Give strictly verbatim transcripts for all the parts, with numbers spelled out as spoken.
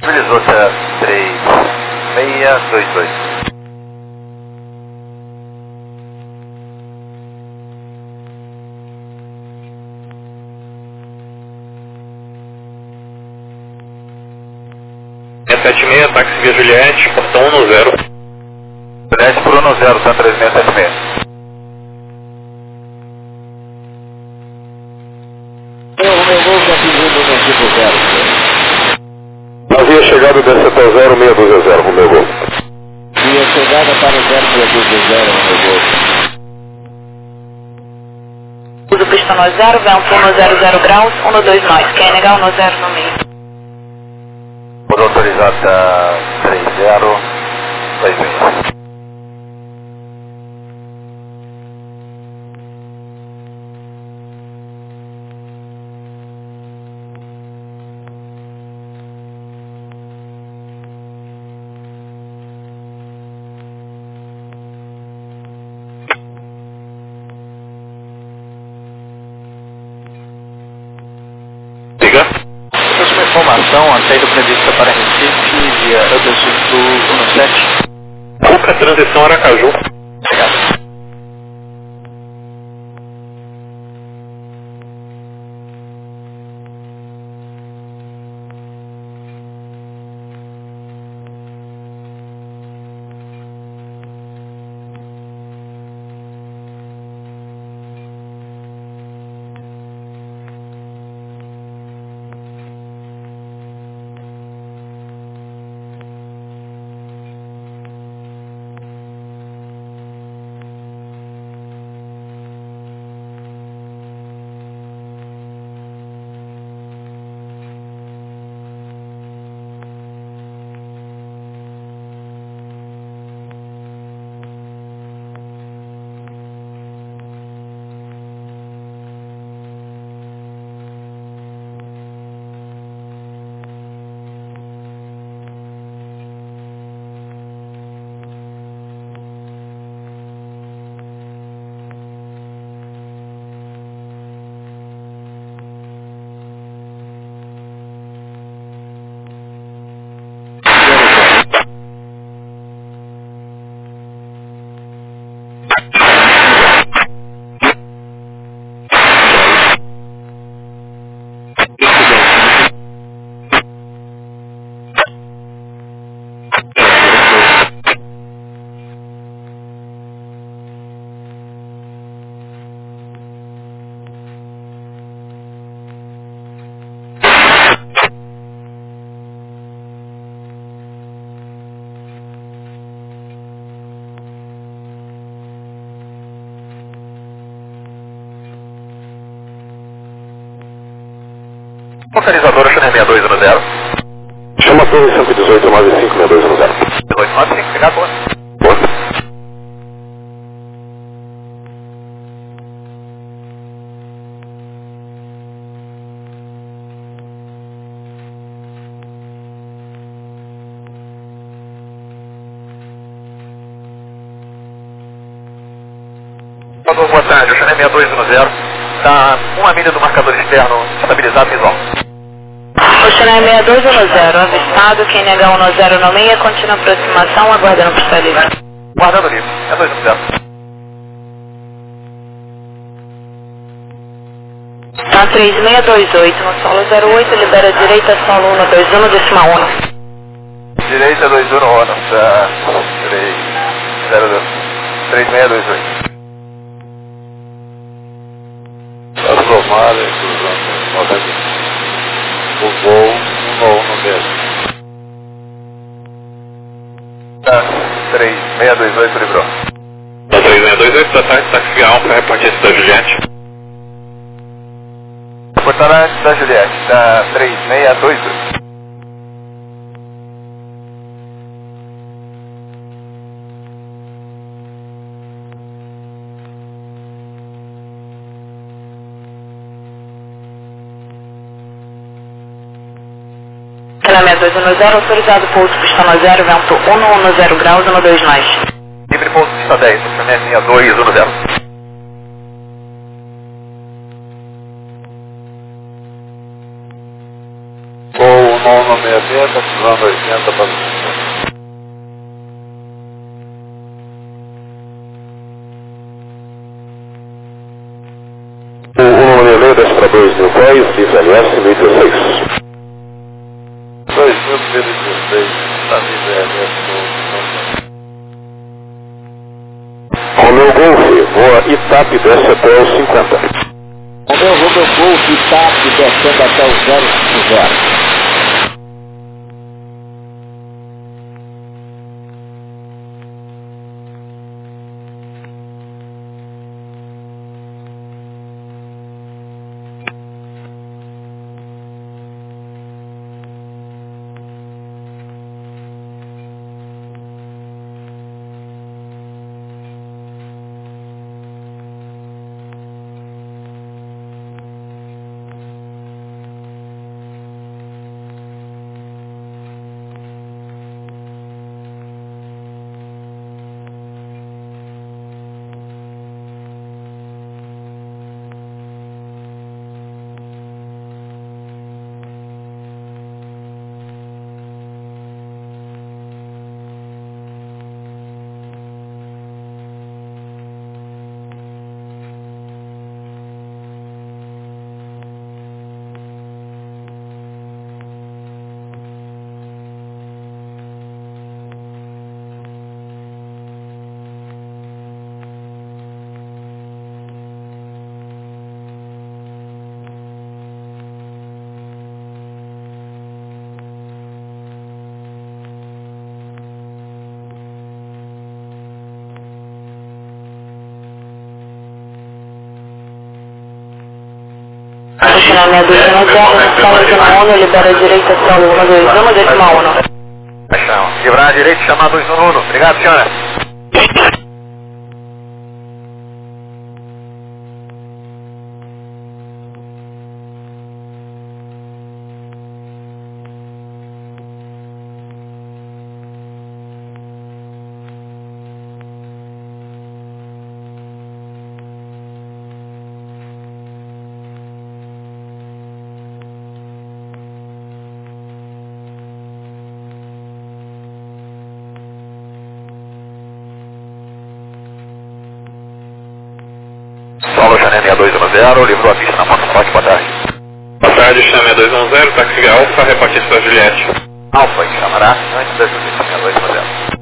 Utilizou-se três seis dois dois. sete seis, táxi via Juliette, portão um zero. Juliette por um zero, tá três seis sete seis. O meu voo já pedindo no tipo zero. Havia chegado da Setor zero seis dois zero, o meu voo. E a chegada para o zero seis dois zero, o meu voo. Uso pista no zero, vento um zero zero graus, um dois nós. Quem negar um zero no meio. Por autorizada três zero dois seis. Informação, a saída prevista para Recife, via Ubersuit um sete. Cuca, transição Aracaju. Obrigado. Localizadora Channel seis dois um zero. Chama Torre cento e dezoito, nove cinco seis dois um zero. dezoito nove cinco, pegar a boa. Boa. Boa tarde, o Channel seis dois um zero. Está uma milha do marcador externo estabilizado visual. O Channel seis dois um zero, avistado, quem negar um zero no meio, continua a aproximação, aguardando pista livre. Guardando livre, é dois um zero. Tá três seis dois oito, no solo zero oito, libera direita, solo um dois um, decimal um. Direita dois um, ONU, tá três seis dois oito. As tomadas, cruzando noventa. O voo um no mesmo. Tá três seis dois oito, livrou. Da três seis dois oito, da tarde, táxi Alfa, repartista da Juliette. Portarante da Juliette, da três seis dois oito. Channel seis dois um zero, autorizado pouso pista no zero, vento um, um zero graus, um dois nós. Livre pouso pista dez, Channel seis dois um zero. Voo nono seis seis, tá cruzando meio, desce para dois mil e dez, livre L S mil e dezesseis. dois mil e dezesseis, está livre L S. Romeu Golf, voa Itap e desce até o cinquenta. Romeu Romeu Golf, Itap, descendo até o zero cinco zero. Final meia dúzia no zero, solo zona um, libera a direita, solo um dois um, decimal um. Paixão, livrar a direita, chamar dois um um. Obrigado, senhora. Solo Chané seis dois um zero, livrou a pista na Fox Park, boa tarde. Boa tarde, Chané seis dois um zero, táxi Alfa, repartição para Juliette. Alfa, em chamará, antes da Justiça seis dois um zero.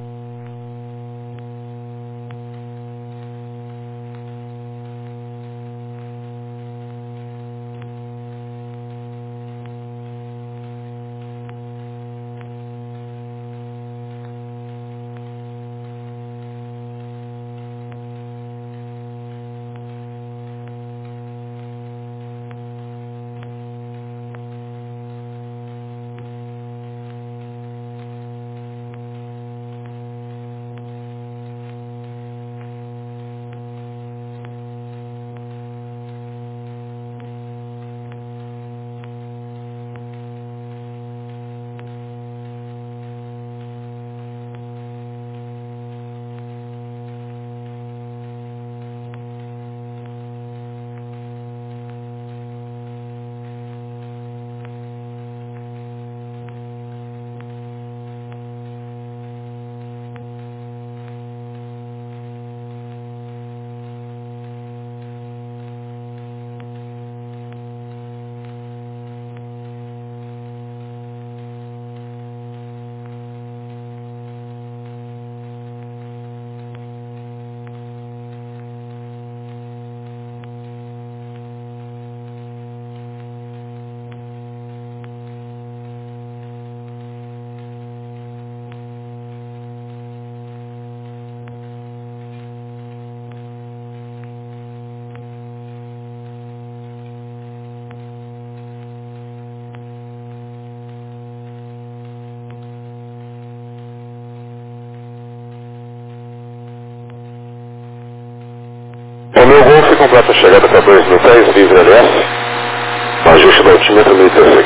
Romeu Golf completa a chegada para dois mil e dez, livre L S, ajuste do altímetro mil e dezesseis.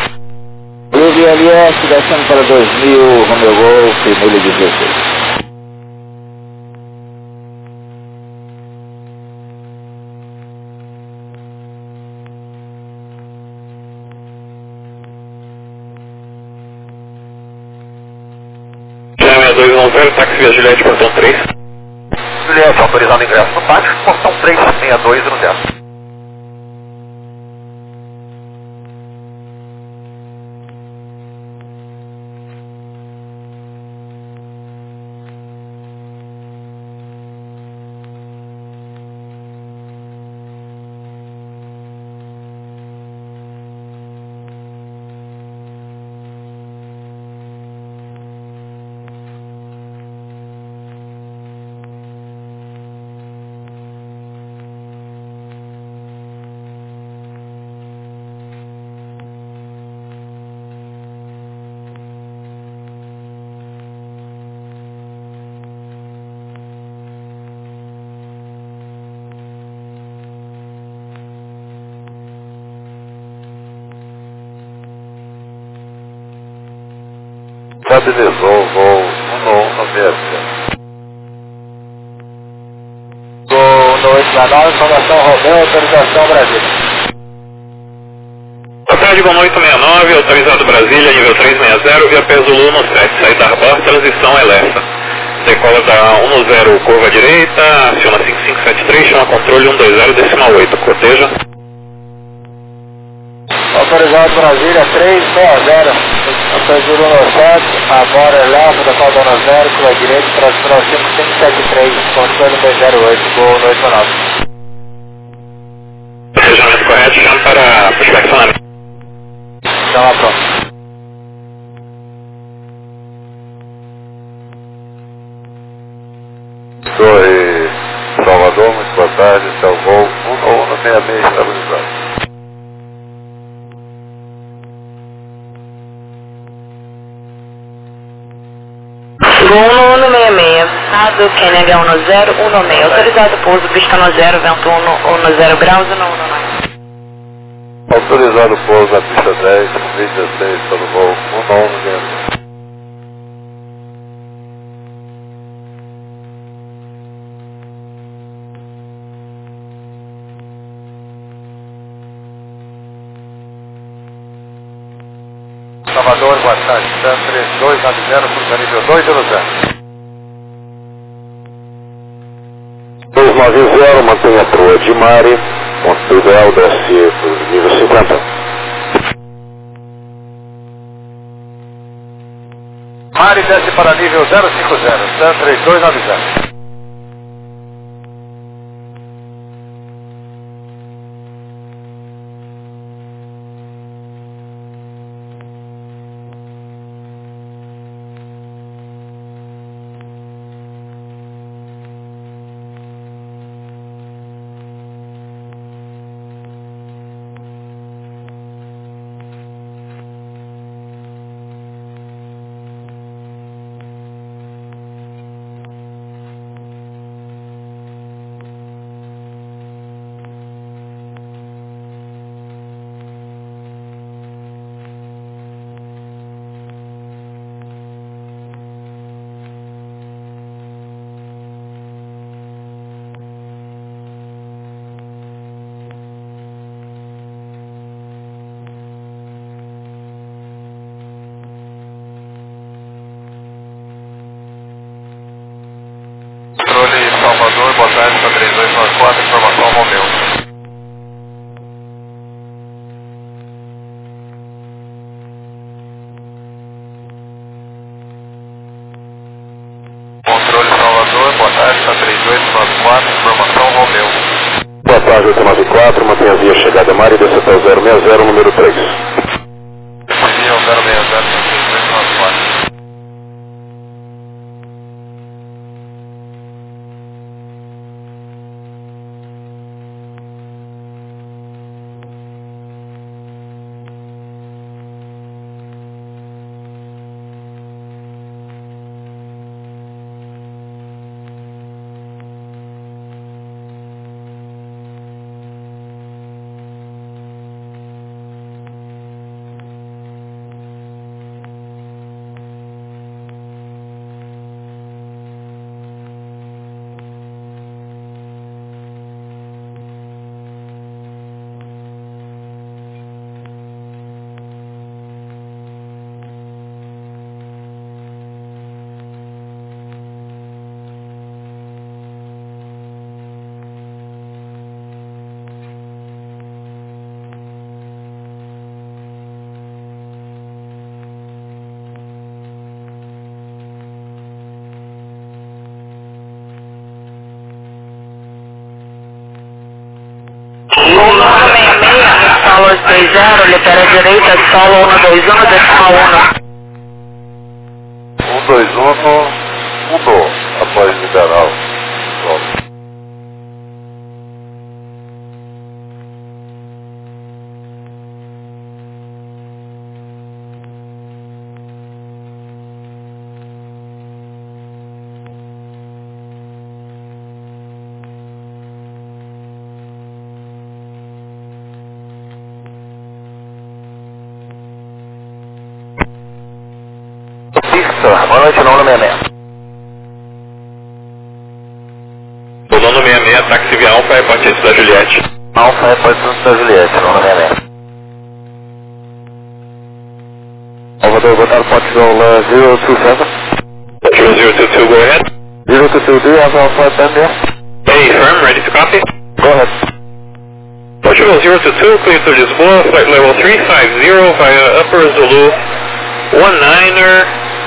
Livre L S, descendo para dois mil, Romeu Golf, mil e dezesseis. seis dois um zero, táxi via Juliette, portão três. Juliette, autorizado o ingresso no pátio, portão três seis dois um zero. Estabilizou o voo um um no seis zero. Gol um oito nove, informação Romeu, autorização Brasília. Boa tarde, boa noite, sessenta e nove, autorizado Brasília, nível trezentos e sessenta, via P Zulu no sete, saída da bordo, transição Elessa. Decola da um zero, curva direita, aciona cinco cinco sete três, chama controle um dois zero, decimal oito, coteja. Autorizado Brasília três seis zero, P Zulu no sete, agora Elessa, decola da um zero, curva direita, transição cinco cinco sete três, controle um dois zero oito, gol um oito nove. Procedimento correto, chama para inspecionamento. Chama pronto. Torre Salvador, muito boa tarde, esse é o voo um um no seis seis estabilizado. Gol no seis seis, Estado Q N H um zero um seis, autorizado pouso, pista no zero, vento um zero graus e no um nove. Autorizado pouso na pista dez, vinte e dezesseis, para o voo um um no seis. Salvador, boa tarde. Sam três dois nove zero, curva nível dois zero zero. dois nove zero, mantenha a proa de Mari, ponto ideal, desce para o nível cinquenta. Mari desce para nível zero cinco zero, Sam três dois nove zero. Controle Salvador, boa tarde, para três dois nove quatro, informação Romeu. Controle Salvador, boa tarde, para três dois nove quatro, informação Romeu. Boa tarde, oito nove quatro, mantenha a via chegada Mari, desce até o zero seis zero, número três. Seria o zero seis zero, três dois nove quatro. Gol no seis seis, solo seis zero, libera direita, solo um dois um, decimal um. um dois um no mudou, após liberar o solo. senhor. Boa noite, nono seis seis. O nono seis seis, táxi via Alfa, repórte antes da Juliette. Alfa, repórte antes da Juliette, nono seis seis. Salvador, boa tarde, Portugal uh, zero two seven. Portugal zero two two, go ahead. zero two two, do you have Alpha ten there? Hey, firm, ready to copy? Go ahead. Portugal zero two two, clear to Lisboa, flight level three five zero via Upper Zulu one niner.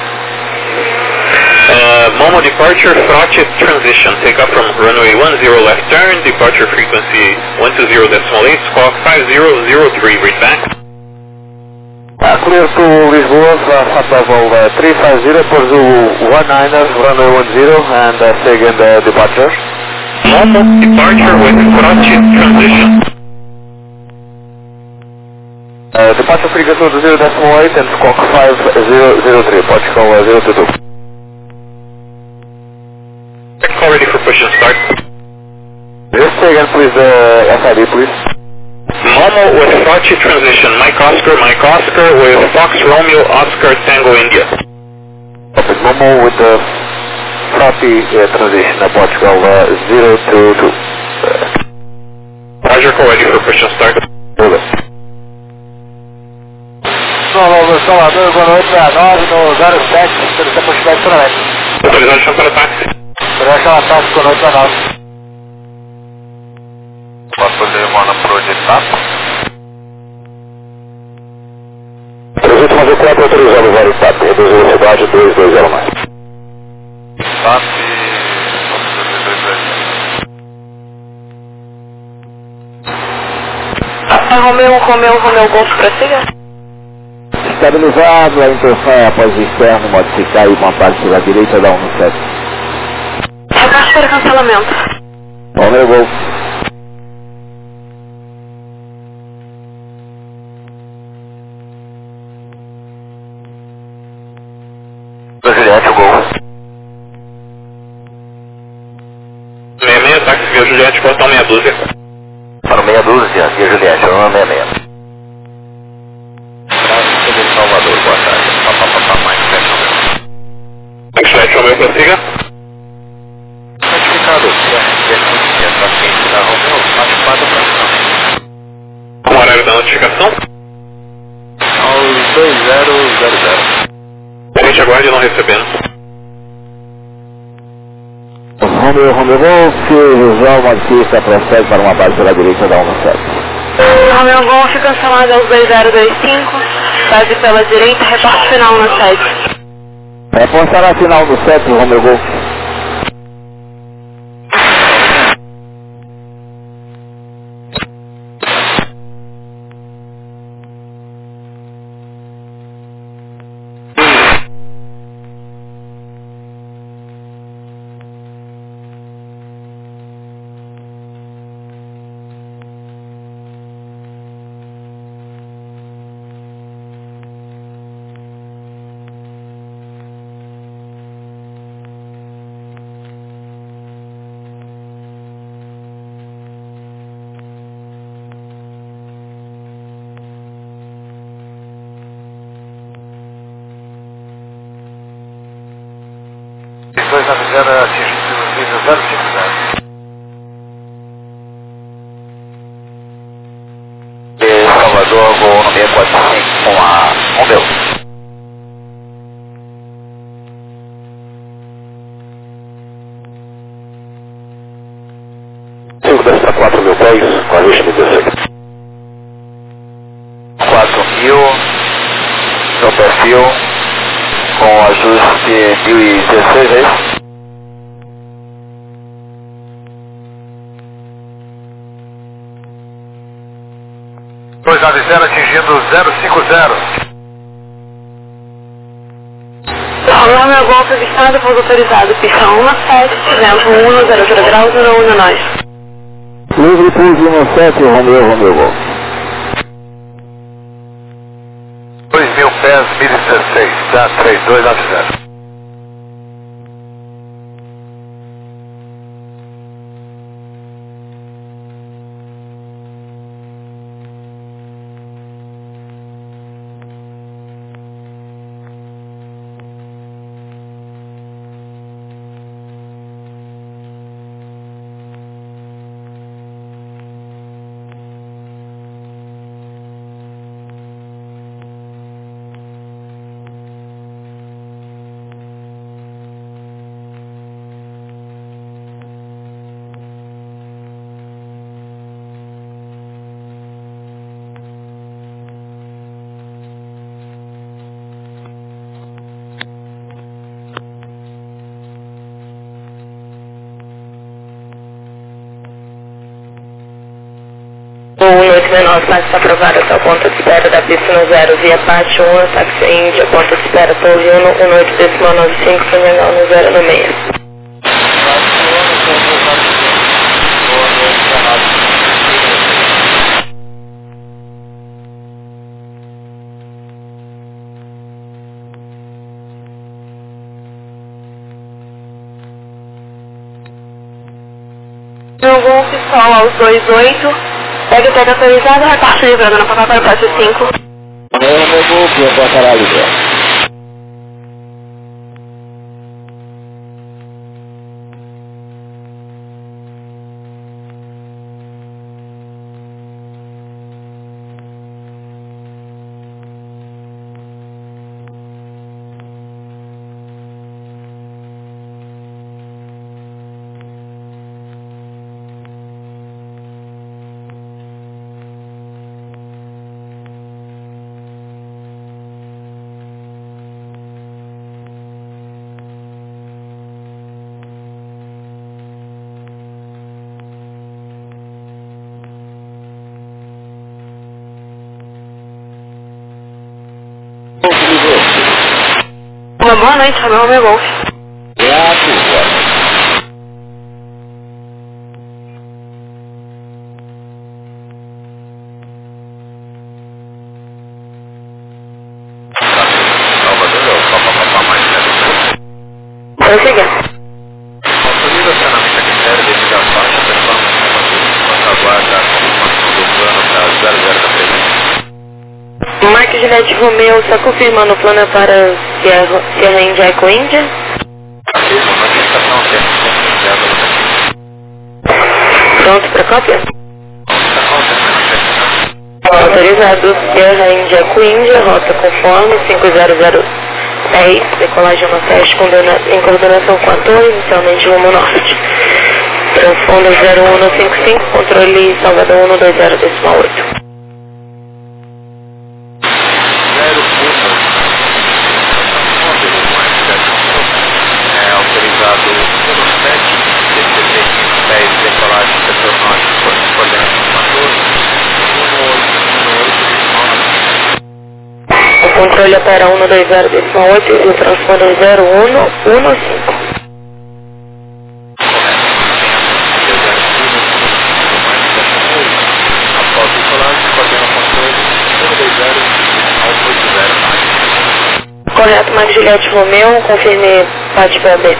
Uh, Momo departure, Frote transition. Take up from runway one zero left turn, departure frequency one two zero decimal eight, squawk five zero zero three, read back. Uh, clear to Lisboa, uh, flight level uh, three five zero for Zulu one niner, runway one zero, and uh, say again the departure. Momo departure with Frote transition. Uh, departure frequency one two zero decimal eight and squawk five zero zero three, Portugal uh, zero two two. Call ready for push and start. Just say again please the uh, S I D please. Momo with Frote transition, Mike Oscar, Mike Oscar with Fox Romeo Oscar Tango India. Okay, Momo with the Frote uh, transition, uh, Portugal uh, zero two two. Uh, Roger, call ready for push and start. Over. Salvador, Salvador, boa noite, seis nove no zero sete, você puxa back para lá. Autorização para táxi. Será que ela está com noite seis nove? Posso fazer uma na projetar? trezentos e noventa e quatro autorizado o vário T A P, reduz a velocidade dois dois zero mais. T A P... Romeu, Romeu, Romeu, Golf, prossiga. Estabilizado, a intenção é após o externo modificar e uma parte pela direita da um sete. Abaixo para cancelamento. Romeu Golf. Juliette, o Gol. seis seis, táxi via Juliette, portão meia dúzia. Para o meia dúzia, via Juliette, não é seis seis. Salvador, boa tarde. Papapá, mais sete. Juliette, Romeu, prossiga. Certificado, é para frente da Romeu, quatro quatro para Com o horário da notificação. aos dois zero zero zero. A gente aguarde não recebendo. Romeu, Romeu Golf, João modifica, procede para uma parte pela direita da um sete. Romeu Golf cancelado aos dois zero dois cinco, base pela direita, reporte final no sete. Reportar a final do sete, Romeu Golf. dois nove zero atingindo o nível zero cinco zero. E Salvador, voo no seis quatro cinco com a Romeu. cinco desce para quatro mil pés, com ajuste mil dezesseis. quatro mil no perfil com ajuste mil e dezesseis, é isso? dois nove zero atingindo zero cinco zero. Romeu Golf avistado, pouso autorizado, pista um sete, vento um no zero zero graus, zero um nós. Livre pouso um sete, Romeu, Romeu Golf. dois mil pés, mil e dezesseis, tá? três dois nove zero. O um oito seis nove, táxi aprovado até o ponto de espera da pista no zero, via parte um, táxi Índia, ponto de espera Torre um, um oito decimal nove cinco, K N H no zero no meio. No Golf Sol aos dois oito, pega o pega autorizado, reparte livrando na Papapá para o cinco. É, meu Golf, eu vou parar ali. Uma boa noite, Romeu meu Golf. Prossiga. Autoriza acionamento a critério devido à faixa performance enquanto aguarda a confirmação do plano para zero zero da presença. Marque Juliette Romeu, só confirmando o plano é para Sierra, Sierra Índia Eco Índia. Afirma notificação técnica enviada ao Pronto para cópia? Notificação técnica. Autorizado Sierra Índia Eco Índia, rota conforme cinco zero zero dez, decolagem no teste em coordenação com a torre, inicialmente rumo norte. Transponder zero um cinco cinco, controle Salvador um dois zero decimal oito. É autorizado pelo sete, D C T quinhentos e dez, decolagem setor norte, coordenação com a torre, um oito decimal nove. O controle opera um dois zero decimal oito e o transponder zero um um cinco. Após o decolagem, coordena o controle um dois zero ao oito zero. Correto, Marque Juliette Romeu, confirme parte B A B.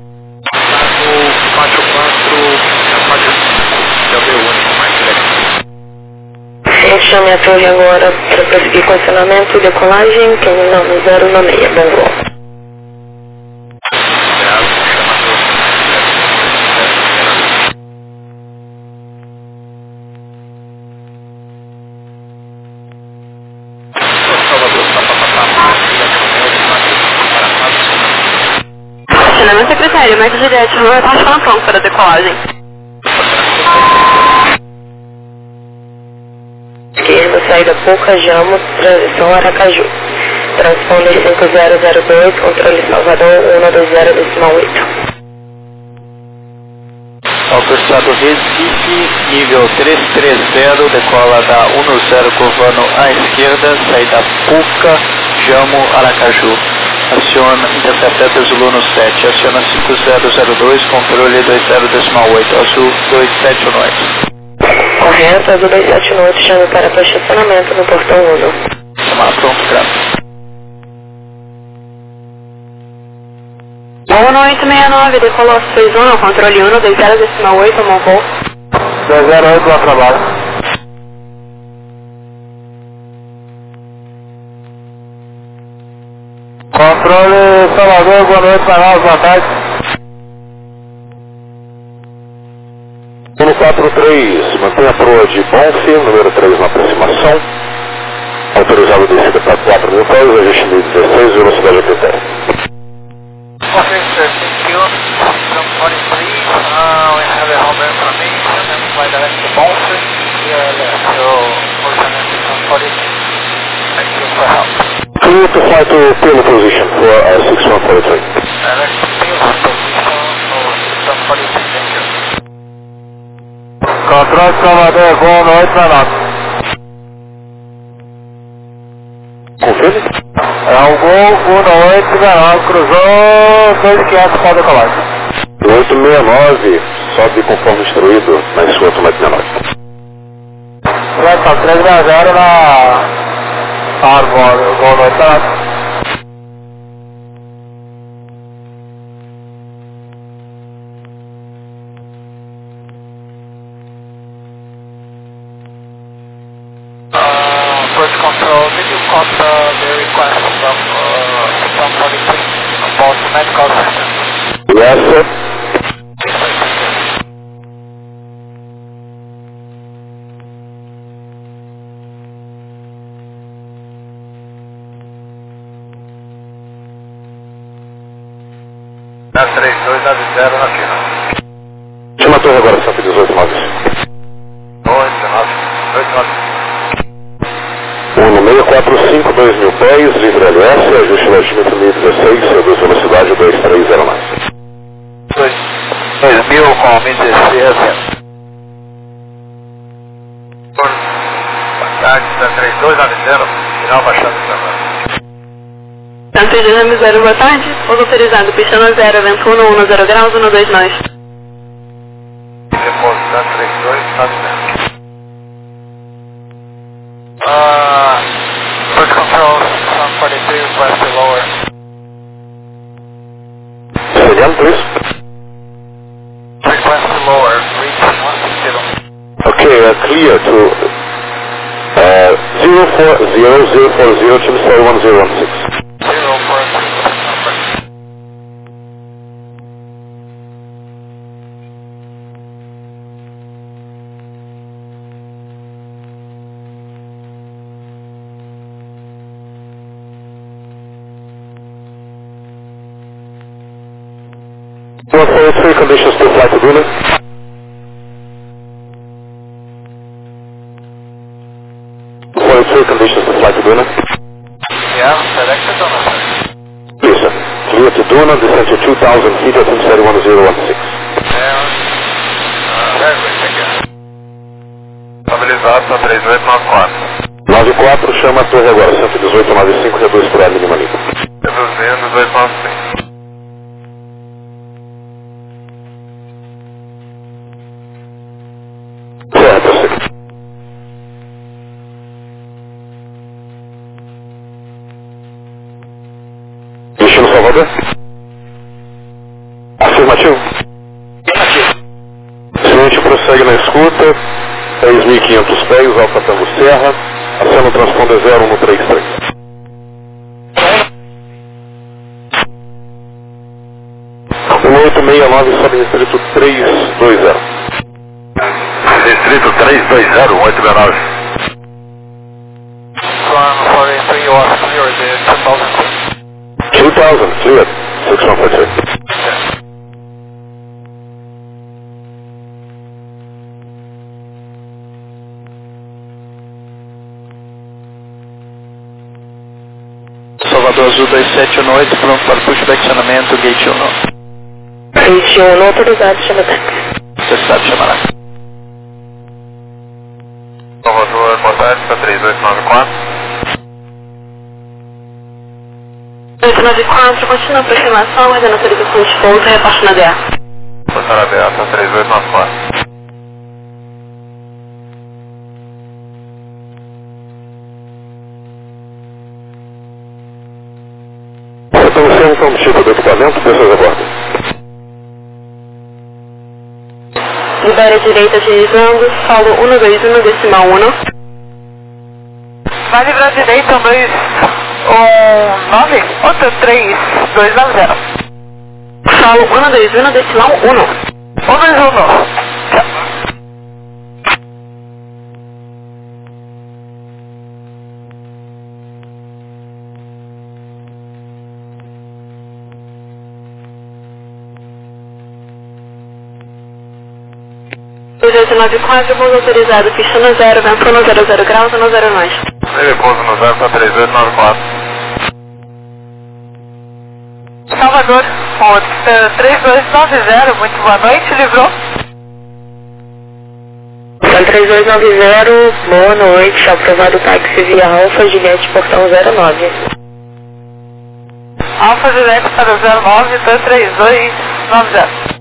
O quatro quatro, quatro cinco, que é o B único, mais direto. Chame a torre agora para prosseguir com acionamento e decolagem, que é no zero no meia, bom voo. Acionamento secretário, Marque Juliette Romeu, está falando pronto para a decolagem. Esquerda, saída Pouca Jamo, transição Aracaju. Transponder cinco zero zero dois, controle Salvador um dois zero decimal oito. Autorizado Recife, nível trezentos e trinta, decola da um zero curvando à esquerda, saída Puca, Jamo, Aracaju. Aciona Interceptor Zulu no sete, aciona cinco zero zero dois, controle dois zero decimal oito, Azul dois sete um oito. Correto, Azul dois sete um oito, chame para estacionamento no portão um. Chamar pronto, graças. um oito seis nove, decolou seis um, controle um dois zero decimal oito, tomou voo. dois zero oito, lá trabalho. Controle Salvador, boa noite, canal, boa tarde. um quatro três, mantenha a proa de Bonfe, número três na aproximação. Autorizado descida para quatro mil pés, ajuste mil e dezesseis, velocidade a critério. Okay, sir, thank you. From forty-three, uh, we have a home information and fly direct to Bonfe. We are left, so fortunately from forty-three. Thank you for help. Clear to fly to tail position for uh, six one four three. Direct to tail position for six one four three, thank you. Foxtrot, Salvador, Gol no oito nove. Confirme? É o Gol, Gol no oito nove, cruzou dois mil e quinhentos, pode decolar. oito seis nove, sobe conforme instruído na sua automática sessenta e nove. Tá três a zero na Arbor, Gol no oito nove. Approach control, did you got uh, the request from uh, from forty-three about medical assistance? Yes, sir. Na três dois nove zero na China. Chama a torre agora, cento e dezoito nove. oito nove, oito nove. um seis quatro cinco, dois mil pés, livre L S, ajuste legitimento mil e dezesseis, reduz velocidade dois três zero mais. dois mil com mil e dezesseis. Boa tarde, da três dois nove zero, final baixando o trabalho. Tá três zero, boa tarde. Pouso autorizado, pista no zero, vento um, um zero graus, um dois nós. Depois da três dois nove zero. Ah, Approach control, from forty-three request to lower. Say again, please. Request to lower, reach one six zero. Okay, uh, clear to uh, zero four zero zero four zero, Team Story one zero one six. Zero four six number. one four three, conditions to flight to Duna. one four three, conditions to flight to Duna. Yeah, selected or not? Yes, sir. Clear to Duna, descent to two thousand feet at Team Story one zero one six. Yeah. Uh, very good, thank you. Estabilizado, tá três oito nove quatro. nove quatro, chama a torre agora, cento e dezoito nove cinco, reduz para a mínima nível. Reduzindo, dois nove cinco. Certo, eu sei. Destino Salvador? Afirmativo. Seguinte, prossegue na escuta, três mil e quinhentos pés, Alfa Tango Serra, acena o transponder zero um três três. um oito seis nove, sobe distrito três dois zero. Distrito três dois zero, oito seis nove. From forty-three, you are clear the two thousand. two thousand, cleared, six one four three. Salvador Azul dois sete um oito, pronto para push para acionamento, gate um. Gate um, autorizado, chama táxi. Você sabe chamará. Salvador, boa tarde, tá três oito nove quatro. oito nove quatro, continua a aproximação, aguardando a autorização de pouso, reporte na D A. Portar aberta, três oito nove quatro. Então você é um tipo de equipamento, pessoas a bordo. Libera a direita, agilizando, solo um dois um, decimal um. Vai livrar a direita, um dois um nove, outro três dois nove zero. Solo um dois um, decimal um. um dois um. dois oito nove quatro, voo autorizado, pista no zero, vento no zero zero graus, no zero nós. Ele pouso no zero, tá três oito nove quatro. Salvador, três dois nove zero, muito boa noite, livrou. três dois nove zero, boa noite, aprovado o táxi via Alfa Juliette Portão zero nove. Alfa Juliette para zero nove, três dois nove zero.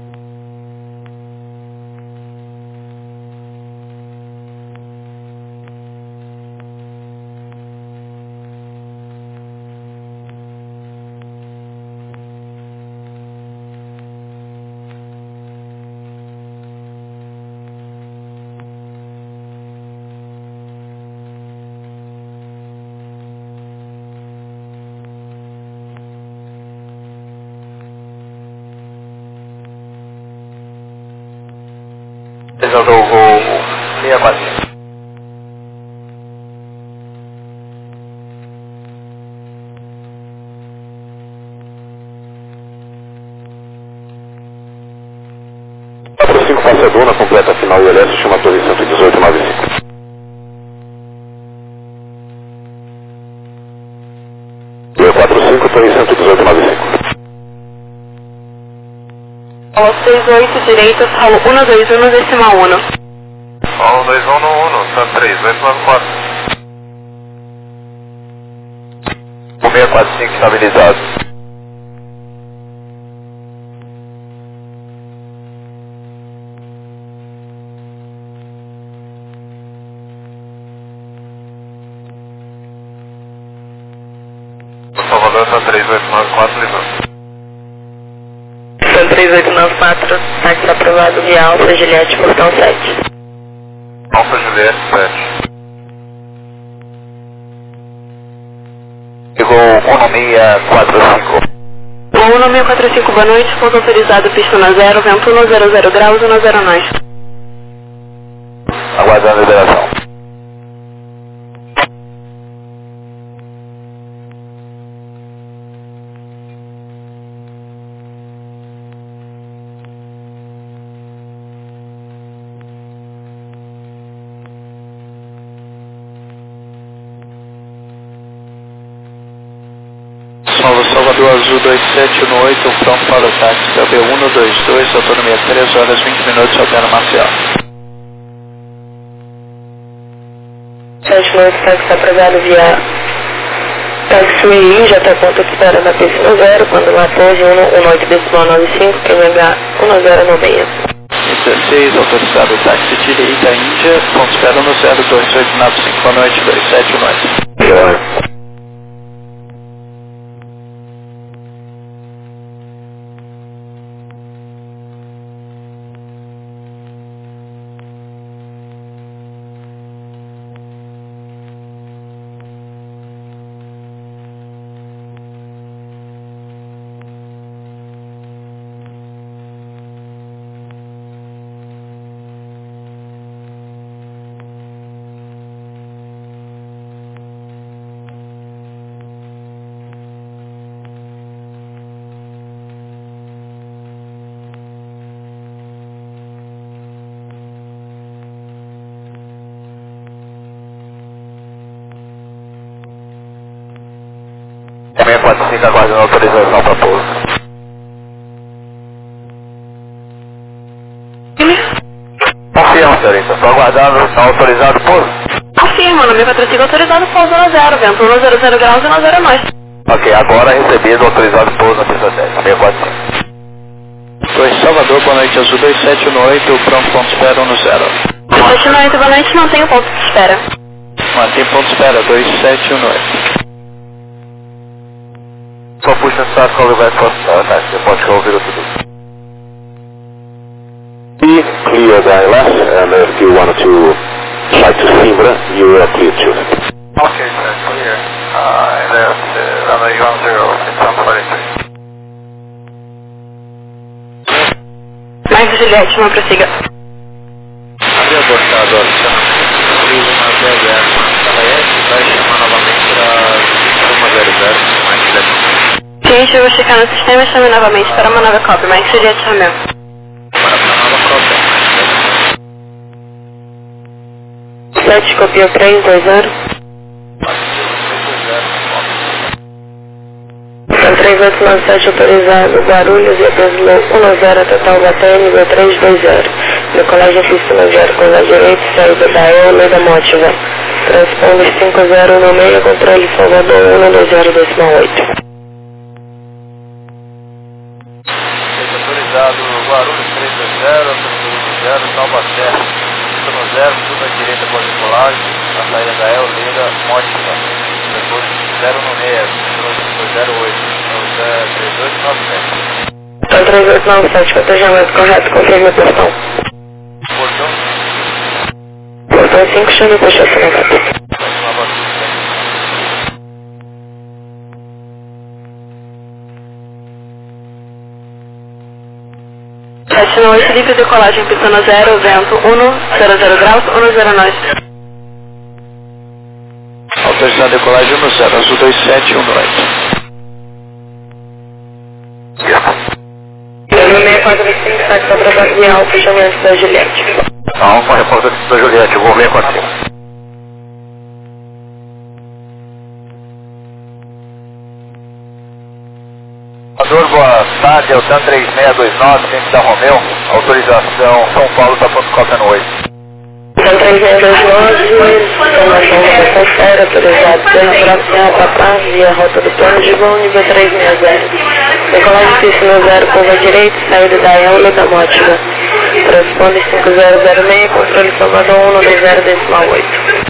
Resolveu o voo seis quatro cinco. quatro cinco passador na completa final I L S, chama torre cento e dezoito nove cinco. quatro cinco, torre cento e dezoito nove cinco. Ó, seis oito, direita, falo um dois um, decimal um. um dois um no um, San três oito nove quatro. O seis quatro cinco estabilizado. Salvador, San três oito nove quatro, ligando. San três oito nove quatro, táxi aprovado via Alfa Juliette Portão sete. Alfa Juliette sete. Chegou um seis quatro cinco. um seis quatro cinco, boa noite, ponto autorizado, pista na zero, vento um zero zero graus, um zero nós. Aguardando a liberação. Salvador Azul dois sete um oito, pronto para o táxi C B um dois dois, autonomia três horas vinte minutos, altera Marcial. sete noite, táxi aprovado via táxi I, já está ponto de espera na pista zero, quando lá pose um oito decimal nove cinco, Q M H um zero nove seis. dezesseis, autorizado táxi direita Índia, ponto de espera no zero dois oito nove cinco, boa noite, dois sete um oito. seis quatro cinco aguardando autorização para pouso. Confirma, senhorita. Estou aguardando, está autorizado o pouso? Confirma, no seis quatro cinco autorizado, pouso na zero, vento um zero zero graus e um zero nós. Ok, agora recebido, autorizado o pouso na pista sete, seis quatro cinco. dois Salvador, boa noite, Azul dois sete um oito, pronto, ponto de espera um zero. dois sete um oito, boa noite, não tenho ponto de espera. Mantém ponto de espera, dois sete um oito. Só puxa o saco, ele vai passar, tá? Você pode ouvir o tudo. Be clear the I L S, and if you want to fly to Simbra, you are clear to. Okay, sir, clear. Uh, and that's uh, runway one zero, it's on forty-three. Mike Juliette, não prossiga. Havia abortado a Cruze na zero zero, ela é, vai chamar novamente para uma zero zero, mais Juliette. Gente, eu vou checar no sistema e chame novamente para uma nova cópia, Mike Juliette Romeo. Para uma nova cópia. sete, copiou três dois zero. três oito quatro nove sete autorizado Guarulhos, via Peso um zero, total bateria, nível três dois zero. Decolagem pista nove zero, curva direita, saída da E O, Leda Mótiva. Transponder cinco zero no meio, controle Salvador um dois zero decimal oito. Autorizado Guarulhos três dois zero, autorizado zero, Taubaté, pista no zero, curva direita pós decolagem, a saída da E O, Leda Mótiva. Depois zero no meio, controle zero oito, três dois nove sete. Então três oito nove sete, cotejamento correto, confirme o portão. Portão Portão cinco, chame o estacionamento. sete oito, livre decolagem, pista no zero, vento um zero zero graus, um zero nove. autorizado decolagem um zero, azul dois sete um dois. seis quatro cinco, sete para Brasil, fechamento da Juliette. Não, com a repórter da Juliette, vou ver com a cinco. Boa tarde, é o TAM três seis dois nove, centro da Romeu, autorização São Paulo, tá pronto cota no oito. TAM três seis dois nove, informação da confere, autorizado Serra Brasil, Papá, via rota do plano de voo, nível três seis zero. Decolagem pista no zero, curva direita, saída da E O, Leda Mótiva. Transponder cinco zero zero seis, controle Salvador um dois zero decimal oito.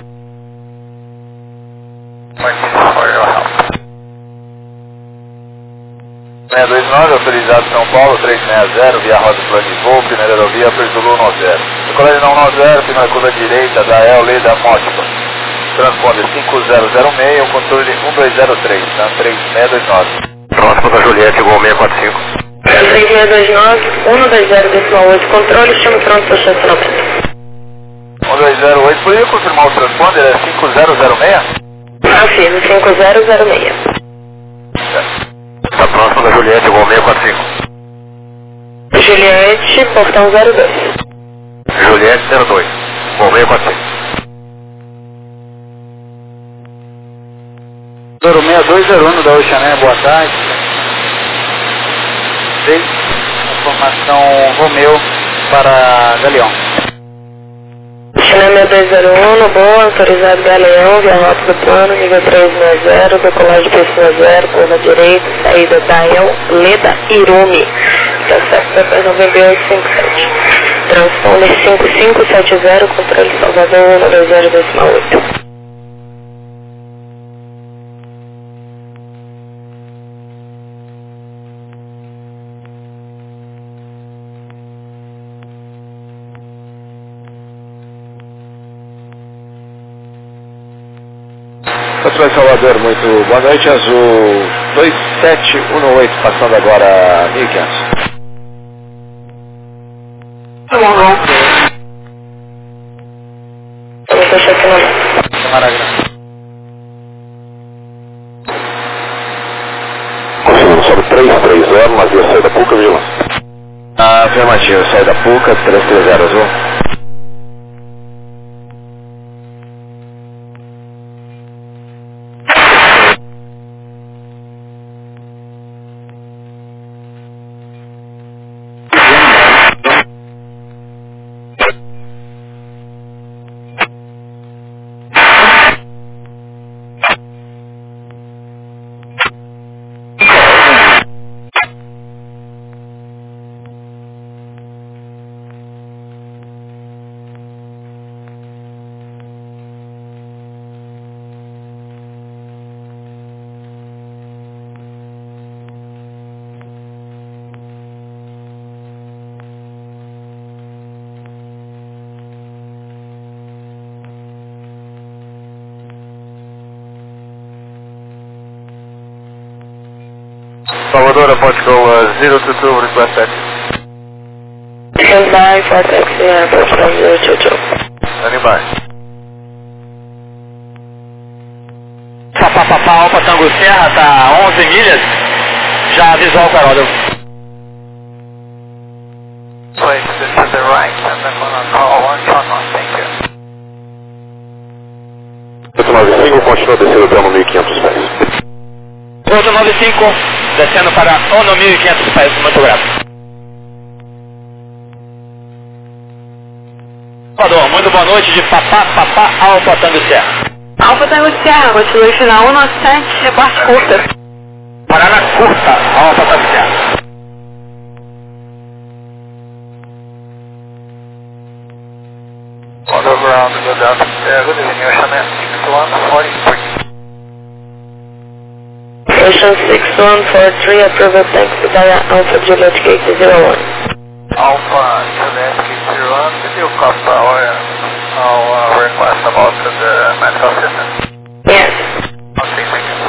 seis dois nove, autorizado São Paulo, três seis zero, via rota do plano de voo, primeira aerovia, Perzulu um zero. Decolagem não um zero, primeira curva direita da E O, Leda Mótiva. Transponder cinco zero zero seis, controle um dois zero três, TAM três seis dois nove. Próximo da Juliette, voo seis quatro cinco. três seis dois nove, um dois zero decimal oito, controle, chame pronto para estacionamento. um dois zero oito, poderia confirmar o transponder, é cinco zero zero seis? Afirmo, cinco zero zero seis. Está próximo da Juliette, voo seis quatro cinco. Juliette, portão zero dois. Juliette zero dois, voo seis quatro cinco. Toro seis dois zero um da Oceané, boa tarde. Sei, informação Romeu para Galeão. China seis dois zero um, boa, autorizado Galeão, via rota do plano, nível três seis zero, decolagem pista zero, curva direita, saída da E O, Leda Irumi. Processo depois noventa e oito cinquenta e sete. Transponder cinco cinco sete zero, controle Salvador um dois zero decimal oito. Patrulha Salvador, muito boa noite, azul dois sete um oito, passando agora mil e quinhentos. Tá bom, bom. Vamos fechar aqui na Maravilha. Conseguimos sobre três três zero, navio sai da Puca, vigilância. Afirmativo, sai da Puca, três três zero, azul. Salvador, approach go uh, zero two two, request taxi. Stand by for taxi, approach from zero two two. Standing by. Papapá, Alfa Tango Serra, tá onze milhas, já visual Carol. Place this to the right, and then gonna call one turn on, thank you. oito nove cinco, continua descendo até no mil e quinhentos pés. oito nove cinco. descendo para Ono mil e quinhentos pés, muito grato. Salvador, muito boa noite de Papá, Papá, Alfa Tango Serra. Alfa Tango Serra, continue final um sete, parte curta. Paraná curta, Alfa Tango Serra. Order ground, good afternoon, good evening, Ocean six one four three. Ocean six one four three, approval taxi via Alpha Juliet Gate zero one. Alpha Juliet Gate zero one, did you copy our, our request about the medical assistance? Yes. Okay, thank you.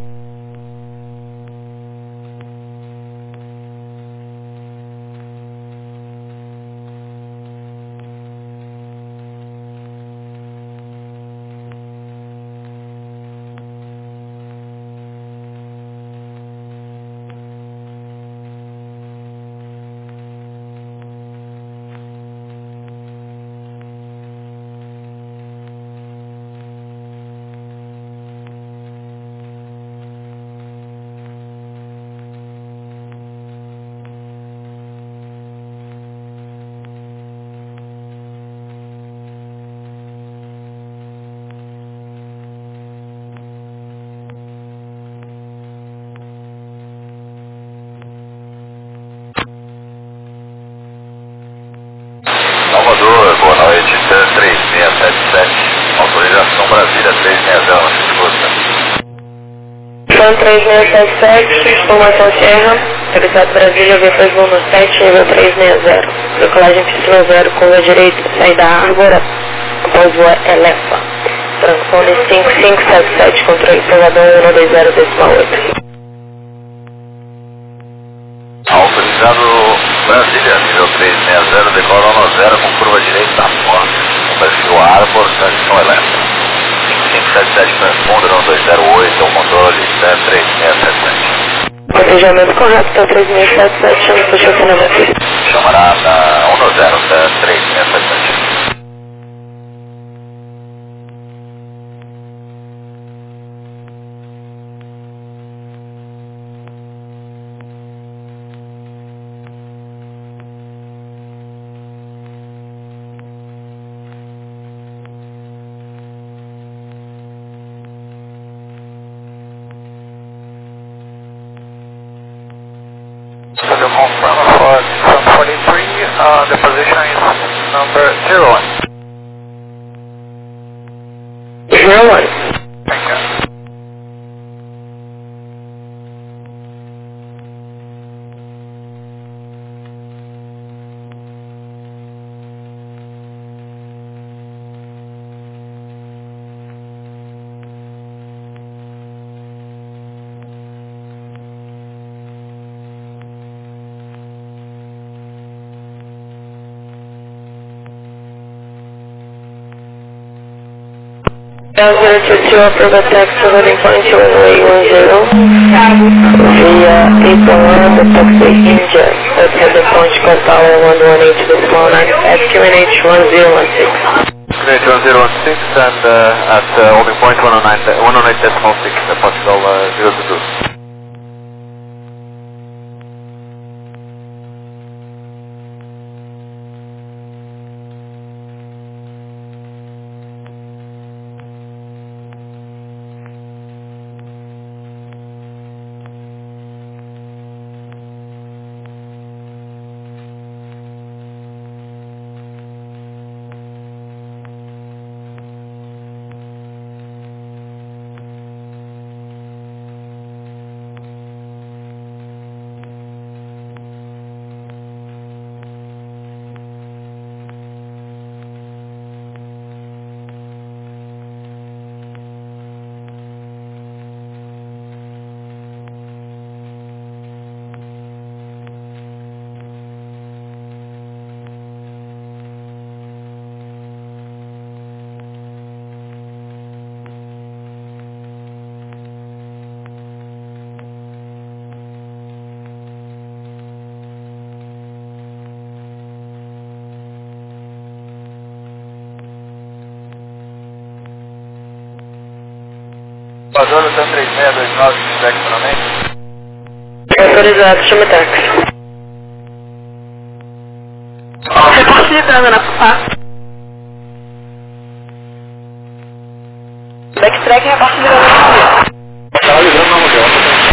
Salvador, boa noite, três seis sete sete, autorização Brasília três seis zero, São três seis sete sete, formação Serra, autorizado Brasília, V dois um sete, nível três seis zero. Decolagem piscina zero, curva direita, saída Árvora, após o Elefa. Transpone cinco cinco sete sete, controle Salvador um dois zero oito. Autorizado Brasília, nível três seis zero, decola um zero com curva direita na porta, Brasil Arbor, transição elétrica. cinco cinco sete sete, transponder um dois zero oito, o controle três seis sete sete. Planejamento correto, tá três seis sete sete, chama para o estacionamento. Chamarada um zero três seis sete sete. So the confirm for from forty-three, uh, the position is number zero one. zero one. Thank you. zero two two, approval taxi loading point runway one zero via April one, the taxi India, at heading point call tower one one eight decimal nine at Q N H one zero one six. Q N H one zero one six and uh, at uh, holding point one oh eight decimal six, uh, Portugal uh, zero two two. Salvador, três seis dois nove, feedback para mim. autorizado, chama táxi. Reporte de dano na P A. Backtrack e reporte de dano na Estava livrando na modelo.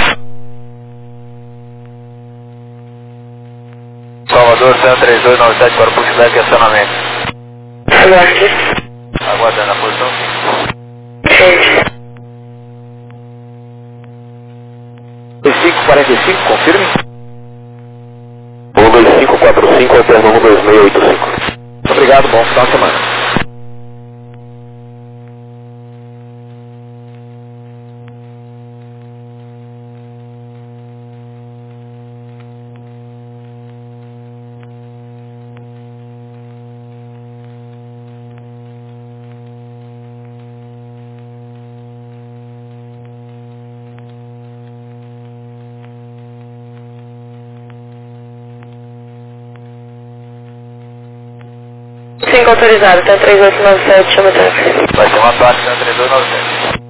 Salvador, cento e trinta e dois noventa e sete para o pushback e acionamento. Aguarde. Aguardando a posição cinco. Gente. cinco quarenta e cinco, confirme. um dois cinco quatro cinco, alternando dois seis oito cinco. Muito obrigado, bom final de semana. cinco autorizado, tem três oito nove sete, chama táxi. Vai ter uma placa cento e trinta e dois noventa e sete.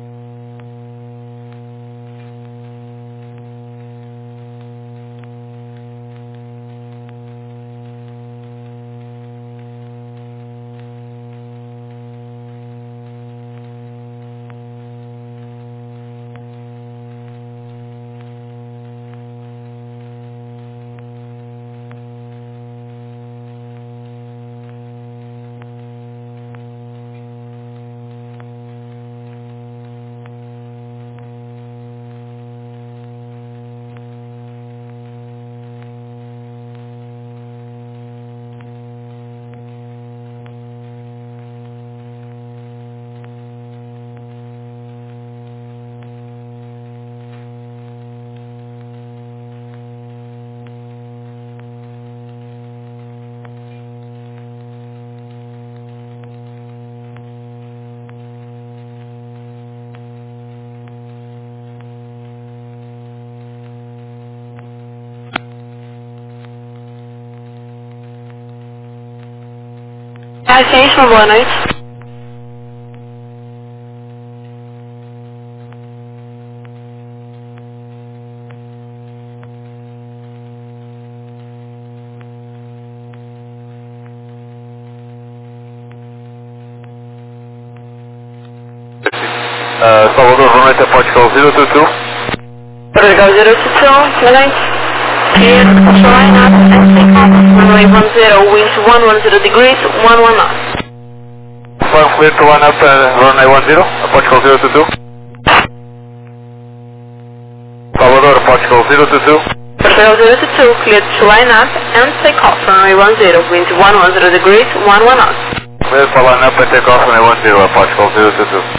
Ah, gente, uma boa noite. Uh, Salvador, vamos até Portugal zero two two. Portugal zero two two, excelente. Clear, line up and take off. Runway one zero, winds one one zero degrees, one one knot. Firm clear to line up uh, runway one zero, Portugal zero two two. Salvador, Portugal zero two two. Portugal zero two two, cleared to line up and take off. Runway one zero, winds one one zero degrees, one one knot. Clear for line up and take off runway one zero, Portugal zero two two.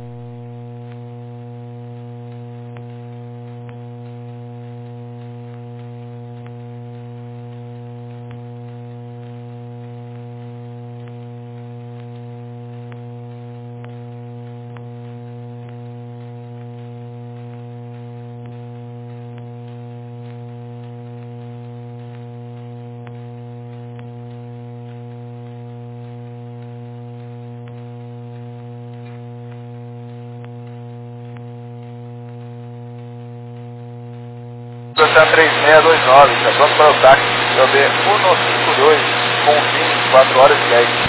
três seis dois nove, está pronto para o táxi, L B um cinco dois, com fim, quatro horas e dez.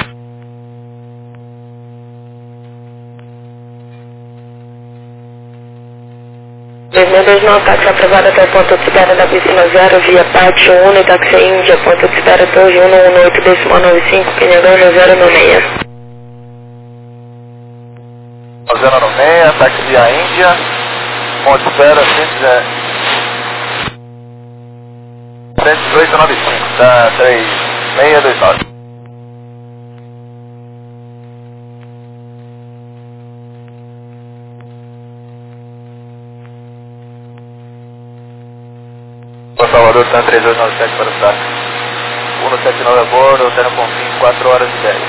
dois seis dois nove, táxi aprovado até o ponto de espera da piscina zero, via Pátio um, táxi Índia, ponto de espera Torre um um oito, decimal nove cinco, Pinhagana zero nove seis. zero nove seis, táxi via Índia, ponto de espera cento e dezoito noventa e cinco, tá três seis dois nove. Salvador, tá três dois nove sete para o táxi. cento e setenta e nove a bordo, hotel com fim, quatro horas e dez.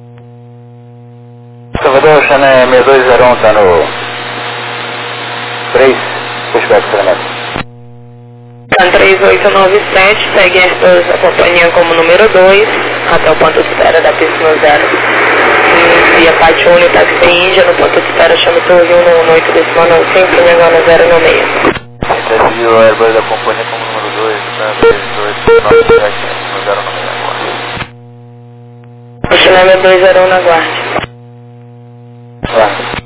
Salvador, Chané seis dois zero um, tá no três, pushback telemétrico. três oito nove sete, segue Airbus a companhia como número dois, até o ponto de espera da piscina zero. Via Pátio um, táxi Índia, no ponto de espera chama Torre um um oito, decimal nove cinco, Pinhagana zero nove seis. F o Airbus da companhia como número dois, três dois nove sete, zero nove agora. Funcionário dois zero um na guarda. Claro.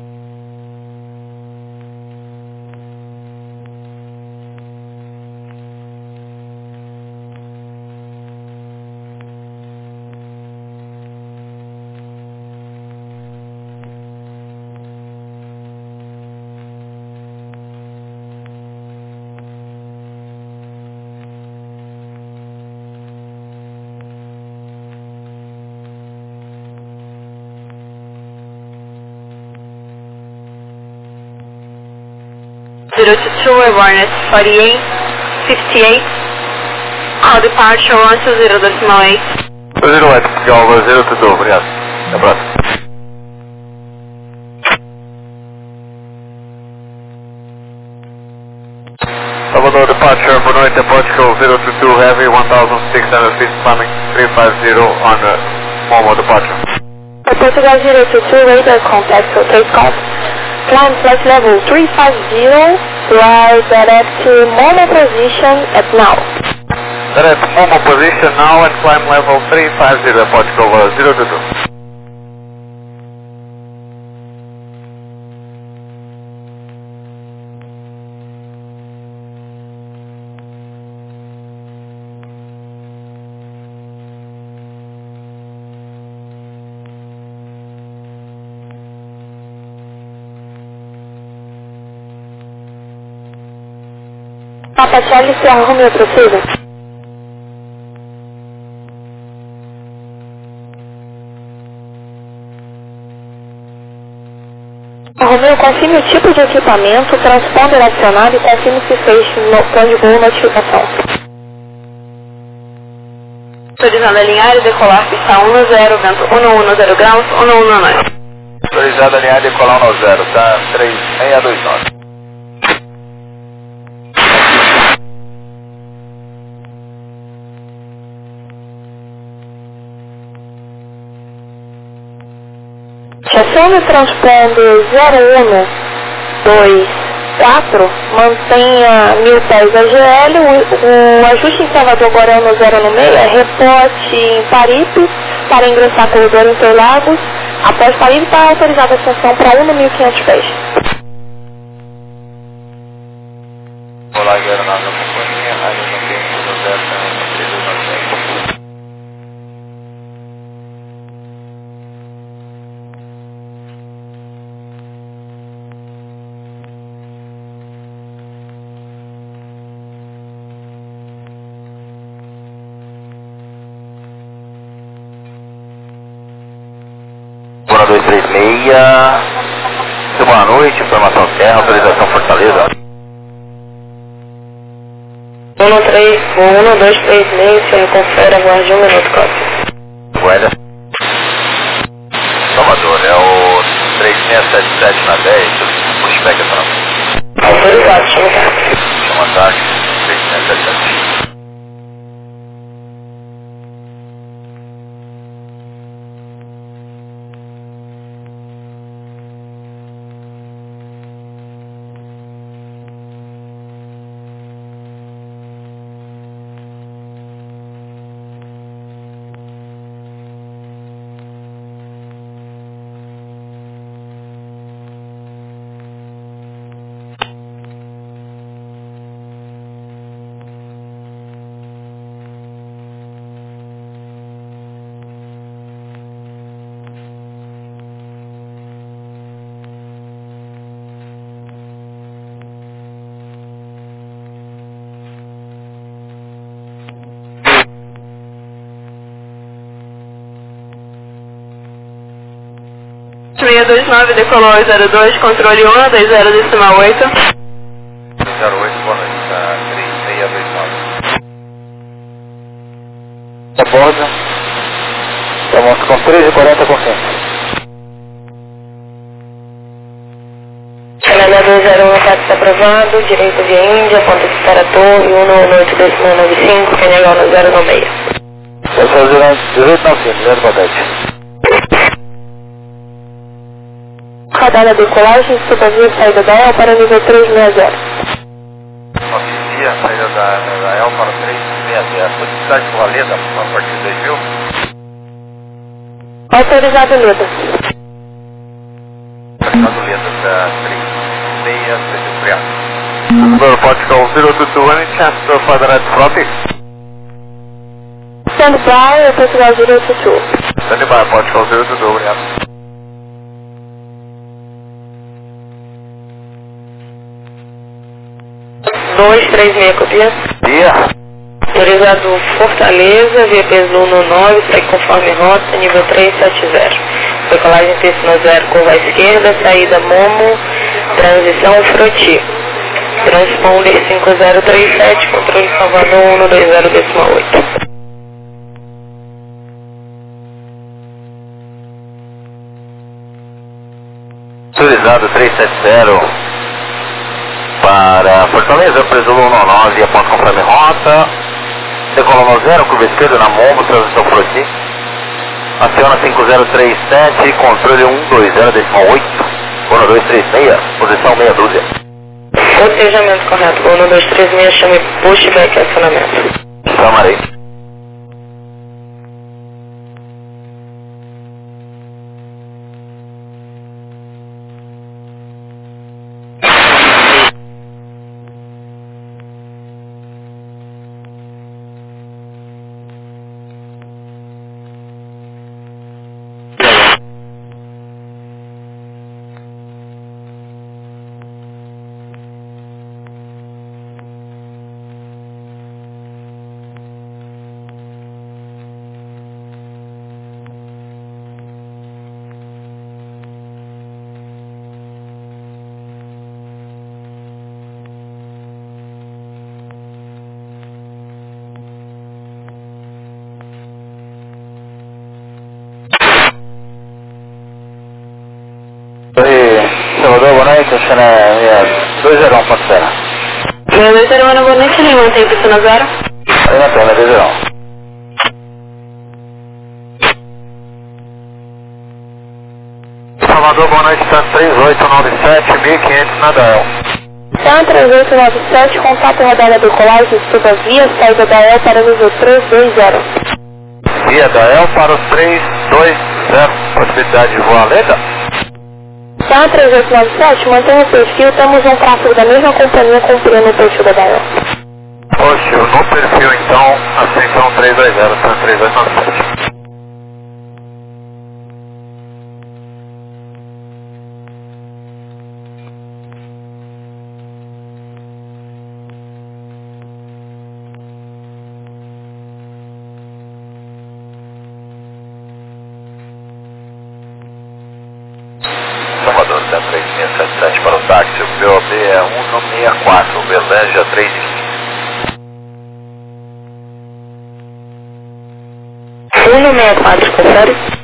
zero two two, awareness forty-eight, fifty-eight. All departure one two zero decimal eight. zero oito, Alva zero two two, obrigado. Até a próxima. Salvador departure, boa noite, Portugal zero two two, heavy one thousand six hundred feet, climbing three five zero on uh, Momo departure. Portugal zero two two, radar contact for takeoff. Climb flight level three five zero, fly direct to Momo position at now. Direct Momo position now and climb level three five zero, Portugal uh, zero two two. Papa Charlie, Sierra Romeo, prossiga. Romeo, confirme o tipo de equipamento, transponder acionado e confirme se fez no código um notificação. Autorizando a alinhar e decolar pista um zero, vento um zero graus, um nove. Autorizado a alinhar e decolar um zero, tá três seis dois nove. Acione o transponder zero um dois quatro, mantenha mil pés a G L, o, o ajuste em Salvador Guarano zero no meio é reporte em Paripe para ingressar corredor Interlagos, após Paripe está autorizada a ascensão para um no mil e quinhentos pés. Olá, aeronave da companhia, área no tempo do zero três dois nove sete. dois três seis, boa noite, informação Terra, autorização Fortaleza. um três um dois três seis, senhor, confere, aguarde um minuto, cópia. Guarda. Salvador, é o três seis sete sete na dez, pushback para Autorizado, chama táxi. chama táxi, três seis sete sete. seis dois nove, decolou zero dois, controle um dois zero decimal oito. zero oito, boa noite, tá três seis dois nove. Aborda. Estamos com treze e quarenta por cento. Canadá dois zero um, táxi aprovado, direito via Índia, ponto de para torre, um nove oito decimal nove cinco, K N H zero nove seis. Vai fazer dezoito nove cinco, zero para dez. Radar da decolagem, supervia saída da E L para nível três seis zero. a quantidade de valeta a partir de dois mil? Autorizado Leda. Autorizado Leda, da três seis seis, obrigado. Number Portugal zero two two, any chance to further at floppy? Stand by, Portugal zero two two. Stand by, Portugal zero two two, obrigado. dois três seis, copia. Dia. Autorizado Fortaleza, V P Zulu nove, segue conforme rota, nível três sete zero. Decolagem Piscina zero, curva à esquerda, saída Momo, transição Froti. Transponder cinco zero três sete, controle Salvador um dois zero oito. Autorizado três sete zero para Fortaleza, preso um nove, aponta conforme rota. Decola no zero, curva esquerda na Momo, transição Froti. Aciona cinco zero três sete, controle um dois zero oito, um dois três seis, posição meia dúzia. Cotejamento correto, um dois três seis, chame pushback acionamento. Chamarei. Salvador, boa noite, Oceana dois zero um ponto zero. dois zero um, boa noite, ele mantém a Piscina zero. Aí mantém, dois zero um. Salvador, boa noite, está três oito nove sete, mil e quinhentos na Dael. Tá três oito nove sete, contato rodada do colagem, estuda via, saída da E L para nível três dois zero. Via Dael para os três dois zero, possibilidade de voar Leda? Tá três oito nove sete, mantenha o perfil, temos um tráfego da mesma companhia cumprindo o perfil da Dael. Oxe, no perfil então, ascensão três dois zero, tá três oito nove sete. Salvador, três seis sete sete para o táxi, o P O B é um seis quatro, Belândia três um seis quatro, confere?